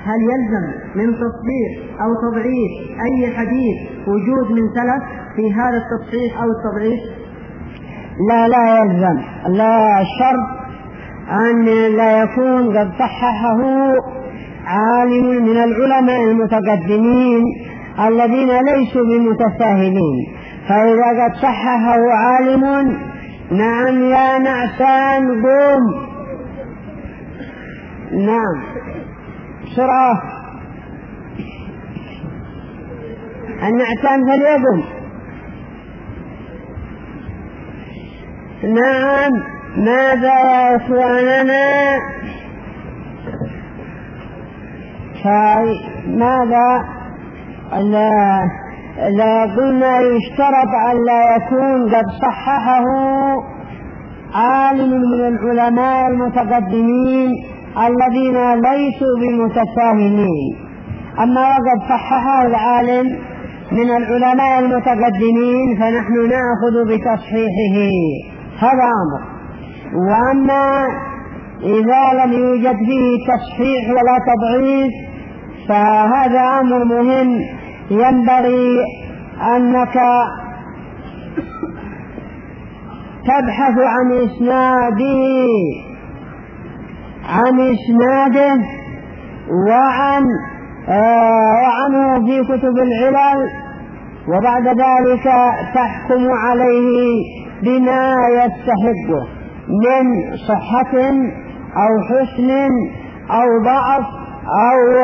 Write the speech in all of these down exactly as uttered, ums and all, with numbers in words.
هل يلزم من تصحيح أو تضعيف أي حديث وجود من سلف في هذا التصحيح أو التضعيف؟ لا لا يلزم. لا الشرط أن لا يكون قد صححه عالم من العلماء المتقدمين الذين ليسوا بمتساهلين. فإذا قد صححه عالم، نعم يا نعسان قوم، نعم بسرعة النعسان فليقم، نعم. ماذا يا إخواننا؟ فماذا لا, لا قلنا يشترط أن لا يكون قد صححه عالم من العلماء المتقدمين الذين ليسوا بمتساهلين. أما وقد صححه العالم من العلماء المتقدمين فنحن نأخذ بتصحيحه، هذا أمر. وأما إذا لم يوجد فيه تصحيح ولا تضعيف فهذا أمر مهم، ينبغي أنك تبحث عن إسناده عن إسناده وعن آه وعنه في كتب العلل، وبعد ذلك تحكم عليه بما يستحقه من صحة أو حسن أو ضعف أو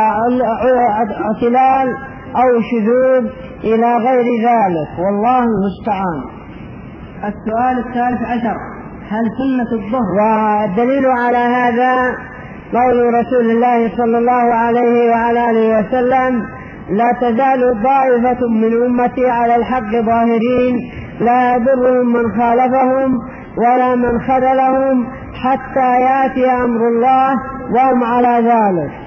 اعتلال أو شذوذ إلى غير ذلك، والله المستعان. السؤال الثالث عشر: هل سنة الظهر؟ والدليل على هذا قول رسول الله صلى الله عليه وعلى آله وسلم: لا تزال طائفة من أمتي على الحق ظاهرين لا يضرهم من خالفهم ولا من خذلهم حتى يأتي أمر الله وهم على ذلك.